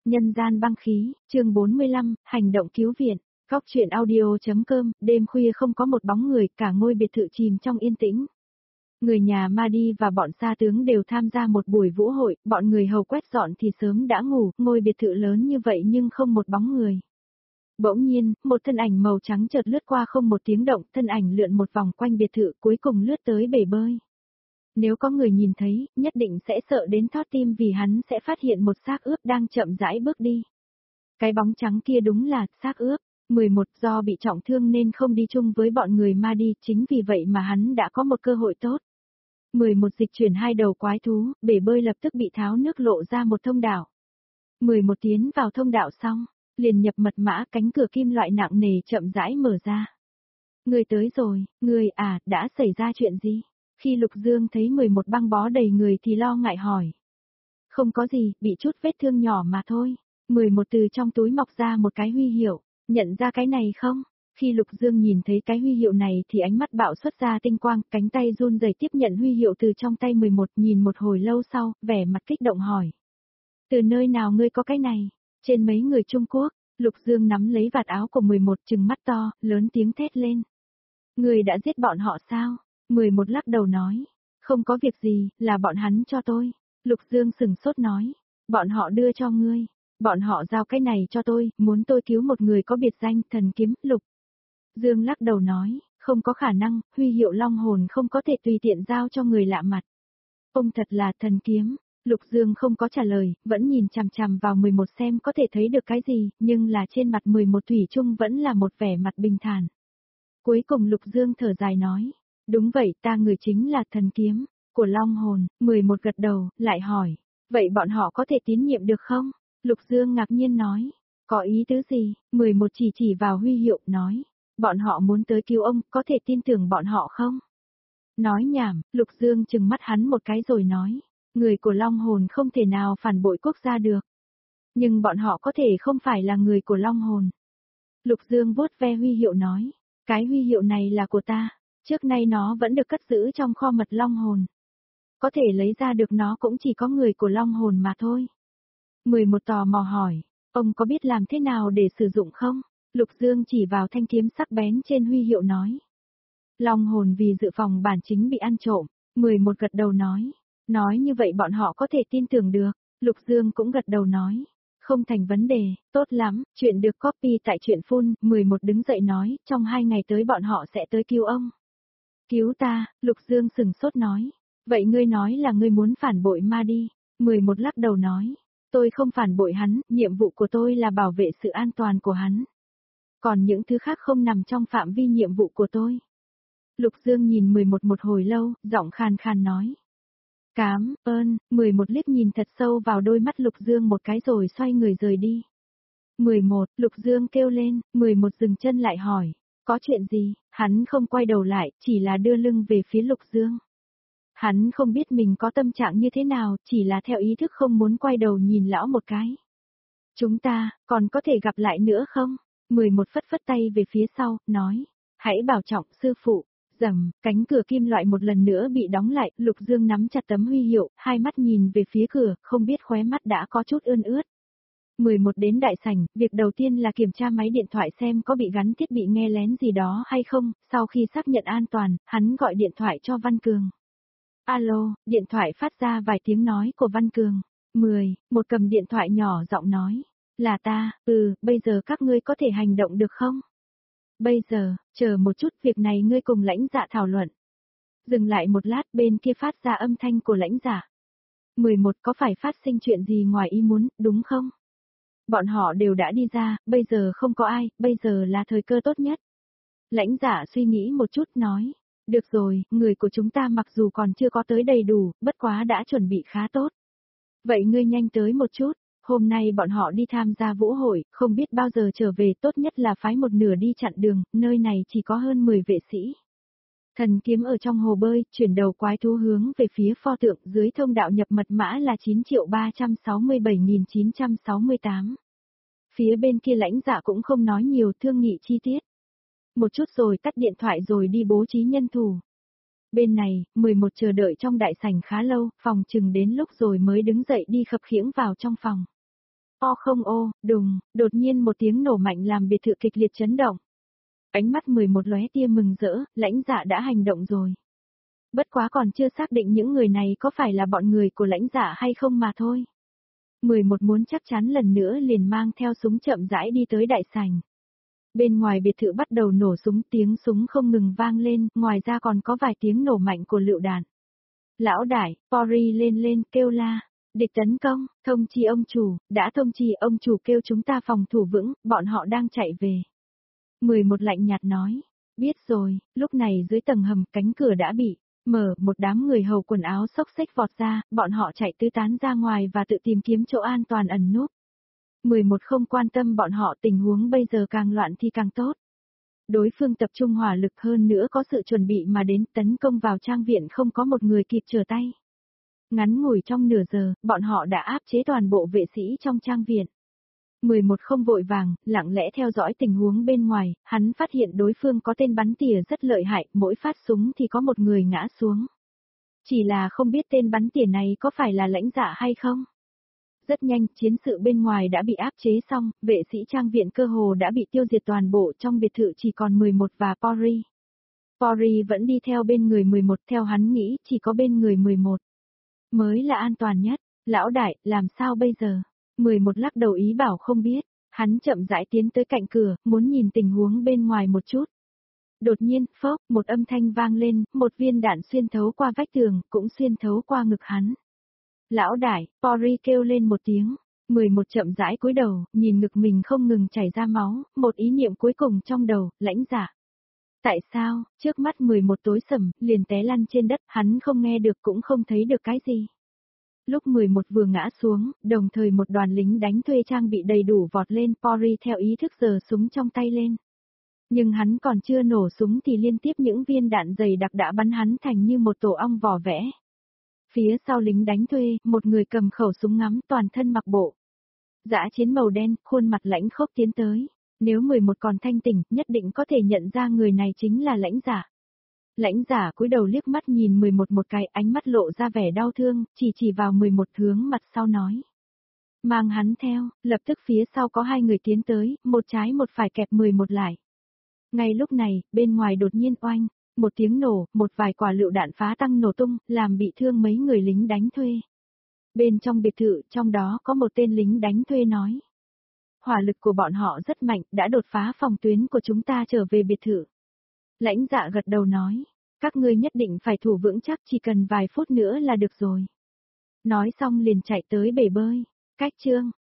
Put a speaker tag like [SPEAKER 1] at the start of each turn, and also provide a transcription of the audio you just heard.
[SPEAKER 1] Nhân gian băng khí, chương 45, hành động cứu viện. Góc truyện audio.com, đêm khuya không có một bóng người, cả ngôi biệt thự chìm trong yên tĩnh. Người nhà Madi và bọn sa tướng đều tham gia một buổi vũ hội, bọn người hầu quét dọn thì sớm đã ngủ, ngôi biệt thự lớn như vậy nhưng không một bóng người. Bỗng nhiên, một thân ảnh màu trắng chợt lướt qua không một tiếng động, thân ảnh lượn một vòng quanh biệt thự cuối cùng lướt tới bể bơi. Nếu có người nhìn thấy, nhất định sẽ sợ đến thót tim vì hắn sẽ phát hiện một xác ướp đang chậm rãi bước đi. Cái bóng trắng kia đúng là xác ướp. 11 do bị trọng thương nên không đi chung với bọn người Madi, chính vì vậy mà hắn đã có một cơ hội tốt. 11 dịch chuyển hai đầu quái thú, bể bơi lập tức bị tháo nước lộ ra một thông đạo. 11 tiến vào thông đạo xong, liền nhập mật mã, cánh cửa kim loại nặng nề chậm rãi mở ra. Người tới rồi, người à, đã xảy ra chuyện gì? Khi Lục Dương thấy 11 băng bó đầy người thì lo ngại hỏi. Không có gì, bị chút vết thương nhỏ mà thôi. 11 từ trong túi mọc ra một cái huy hiệu, nhận ra cái này không? Khi Lục Dương nhìn thấy cái huy hiệu này thì ánh mắt bạo xuất ra tinh quang, cánh tay run rẩy tiếp nhận huy hiệu từ trong tay 11, nhìn một hồi lâu sau, vẻ mặt kích động hỏi. Từ nơi nào ngươi có cái này? Trên mấy người Trung Quốc, Lục Dương nắm lấy vạt áo của 11 trừng mắt to, lớn tiếng thét lên. Ngươi đã giết bọn họ sao? 11 lắc đầu nói. Không có việc gì, là bọn hắn cho tôi. Lục Dương sừng sốt nói. Bọn họ đưa cho ngươi. Bọn họ giao cái này cho tôi, muốn tôi cứu một người có biệt danh thần kiếm. Lục Dương lắc đầu nói. Không có khả năng, huy hiệu long hồn không có thể tùy tiện giao cho người lạ mặt. Ông thật là thần kiếm. Lục Dương không có trả lời, vẫn nhìn chằm chằm vào 11 xem có thể thấy được cái gì, nhưng là trên mặt 11 thủy chung vẫn là một vẻ mặt bình thản. Cuối cùng Lục Dương thở dài nói. Đúng vậy, ta người chính là thần kiếm của long hồn. 11 gật đầu, lại hỏi. Vậy bọn họ có thể tín nhiệm được không? Lục Dương ngạc nhiên nói. Có ý tứ gì? 11 chỉ vào huy hiệu, nói. Bọn họ muốn tới cứu ông, có thể tin tưởng bọn họ không? Nói nhảm, Lục Dương trừng mắt hắn một cái rồi nói. Người của long hồn không thể nào phản bội quốc gia được. Nhưng bọn họ có thể không phải là người của long hồn. Lục Dương vuốt ve huy hiệu nói. Cái huy hiệu này là của ta. Trước nay nó vẫn được cất giữ trong kho mật long hồn. Có thể lấy ra được nó cũng chỉ có người của long hồn mà thôi. 11 tò mò hỏi, ông có biết làm thế nào để sử dụng không? Lục Dương chỉ vào thanh kiếm sắc bén trên huy hiệu nói. Long hồn vì dự phòng bản chính bị ăn trộm. 11 gật đầu nói. Nói như vậy bọn họ có thể tin tưởng được. Lục Dương cũng gật đầu nói. Không thành vấn đề, tốt lắm, chuyện được copy tại truyện Phun. 11 đứng dậy nói, trong 2 ngày tới bọn họ sẽ tới cứu ông. Cứu ta, Lục Dương sừng sốt nói. Vậy ngươi nói là ngươi muốn phản bội Madi. 11 lắc đầu nói. Tôi không phản bội hắn, nhiệm vụ của tôi là bảo vệ sự an toàn của hắn. Còn những thứ khác không nằm trong phạm vi nhiệm vụ của tôi. Lục Dương nhìn 11 một hồi lâu, giọng khàn khàn nói. Cám ơn, 11 liếc nhìn thật sâu vào đôi mắt Lục Dương một cái rồi xoay người rời đi. 11, Lục Dương kêu lên, 11 dừng chân lại hỏi. Có chuyện gì? Hắn không quay đầu lại, chỉ là đưa lưng về phía Lục Dương. Hắn không biết mình có tâm trạng như thế nào, chỉ là theo ý thức không muốn quay đầu nhìn lão một cái. Chúng ta, còn có thể gặp lại nữa không? 11 phất phất tay về phía sau, nói. Hãy bảo trọng sư phụ. Rầm, cánh cửa kim loại một lần nữa bị đóng lại, Lục Dương nắm chặt tấm huy hiệu, hai mắt nhìn về phía cửa, không biết khóe mắt đã có chút ươn ướt. 11 đến đại sảnh, việc đầu tiên là kiểm tra máy điện thoại xem có bị gắn thiết bị nghe lén gì đó hay không, sau khi xác nhận an toàn, hắn gọi điện thoại cho Văn Cường. Alo, điện thoại phát ra vài tiếng nói của Văn Cường. 10, một cầm điện thoại nhỏ giọng nói. Là ta, bây giờ các ngươi có thể hành động được không? Bây giờ, chờ một chút, việc này ngươi cùng lãnh dạ thảo luận. Dừng lại một lát, bên kia phát ra âm thanh của lãnh dạ. 11 có phải phát sinh chuyện gì ngoài ý muốn, đúng không? Bọn họ đều đã đi ra, bây giờ không có ai, bây giờ là thời cơ tốt nhất. Lãnh dạ suy nghĩ một chút nói. Được rồi, người của chúng ta mặc dù còn chưa có tới đầy đủ, bất quá đã chuẩn bị khá tốt. Vậy ngươi nhanh tới một chút, hôm nay bọn họ đi tham gia vũ hội, không biết bao giờ trở về, tốt nhất là phái một nửa đi chặn đường, nơi này chỉ có hơn 10 vệ sĩ. Thần kiếm ở trong hồ bơi, chuyển đầu quái thú hướng về phía pho tượng, dưới thông đạo nhập mật mã là 9.367.968. Phía bên kia lãnh dạ cũng không nói nhiều, thương nghị chi tiết. Một chút rồi tắt điện thoại rồi đi bố trí nhân thủ. Bên này, 11 chờ đợi trong đại sảnh khá lâu, phòng chừng đến lúc rồi mới đứng dậy đi khập khiễng vào trong phòng. O không ô, đùng, đột nhiên một tiếng nổ mạnh làm biệt thự kịch liệt chấn động. Ánh mắt 11 lóe tia mừng rỡ, Lãnh Dạ đã hành động rồi. Bất quá còn chưa xác định những người này có phải là bọn người của Lãnh Dạ hay không mà thôi. 11 muốn chắc chắn lần nữa liền mang theo súng chậm rãi đi tới đại sảnh. Bên ngoài biệt thự bắt đầu nổ súng, tiếng súng không ngừng vang lên, ngoài ra còn có vài tiếng nổ mạnh của lựu đạn. Lão đại, Pori lên kêu la. Địch tấn công, thông chi ông chủ, đã thông chi ông chủ kêu chúng ta phòng thủ vững, bọn họ đang chạy về. 11 lạnh nhạt nói, biết rồi, lúc này dưới tầng hầm cánh cửa đã bị mở, một đám người hầu quần áo xốc xếch vọt ra, bọn họ chạy tứ tán ra ngoài và tự tìm kiếm chỗ an toàn ẩn núp. 11 không quan tâm bọn họ, tình huống bây giờ càng loạn thì càng tốt. Đối phương tập trung hỏa lực hơn nữa có sự chuẩn bị mà đến tấn công vào trang viện không có một người kịp trở tay. Ngắn ngủi trong nửa giờ, bọn họ đã áp chế toàn bộ vệ sĩ trong trang viện. 11 không vội vàng, lặng lẽ theo dõi tình huống bên ngoài, hắn phát hiện đối phương có tên bắn tỉa rất lợi hại, mỗi phát súng thì có một người ngã xuống. Chỉ là không biết tên bắn tỉa này có phải là Lãnh Dạ hay không. Rất nhanh, chiến sự bên ngoài đã bị áp chế xong, vệ sĩ trang viện cơ hồ đã bị tiêu diệt toàn bộ, trong biệt thự chỉ còn 11 và Pori. Pori vẫn đi theo bên người 11, theo hắn nghĩ chỉ có bên người 11 mới là an toàn nhất. Lão đại, làm sao bây giờ? 11 lắc đầu ý bảo không biết, hắn chậm rãi tiến tới cạnh cửa, muốn nhìn tình huống bên ngoài một chút. Đột nhiên, phốc, một âm thanh vang lên, một viên đạn xuyên thấu qua vách tường, cũng xuyên thấu qua ngực hắn. Lão đại, Pori kêu lên một tiếng. 11 chậm rãi cúi đầu, nhìn ngực mình không ngừng chảy ra máu, một ý niệm cuối cùng trong đầu, Lãnh Dạ. Tại sao, trước mắt 11 tối sầm, liền té lăn trên đất, hắn không nghe được cũng không thấy được cái gì. Lúc 11 vừa ngã xuống, đồng thời một đoàn lính đánh thuê trang bị đầy đủ vọt lên, Pori theo ý thức giơ súng trong tay lên. Nhưng hắn còn chưa nổ súng thì liên tiếp những viên đạn dày đặc đã bắn hắn thành như một tổ ong vỏ vẽ. Phía sau lính đánh thuê, một người cầm khẩu súng ngắm toàn thân mặc bộ dã chiến màu đen, khuôn mặt lãnh khốc tiến tới. Nếu 11 còn thanh tỉnh, nhất định có thể nhận ra người này chính là Lãnh Dạ. Lãnh Dạ cúi đầu liếc mắt nhìn 11 một cái, ánh mắt lộ ra vẻ đau thương, chỉ vào 11 hướng mặt sau nói. Mang hắn theo, lập tức phía sau có hai người tiến tới, một trái một phải kẹp 11 lại. Ngay lúc này, bên ngoài đột nhiên oanh, một tiếng nổ, một vài quả lựu đạn phá tăng nổ tung, làm bị thương mấy người lính đánh thuê. Bên trong biệt thự, trong đó có một tên lính đánh thuê nói. Hỏa lực của bọn họ rất mạnh, đã đột phá phòng tuyến của chúng ta trở về biệt thự. Lãnh Dạ gật đầu nói, các ngươi nhất định phải thủ vững chắc, chỉ cần vài phút nữa là được rồi. Nói xong liền chạy tới bể bơi. Cách chương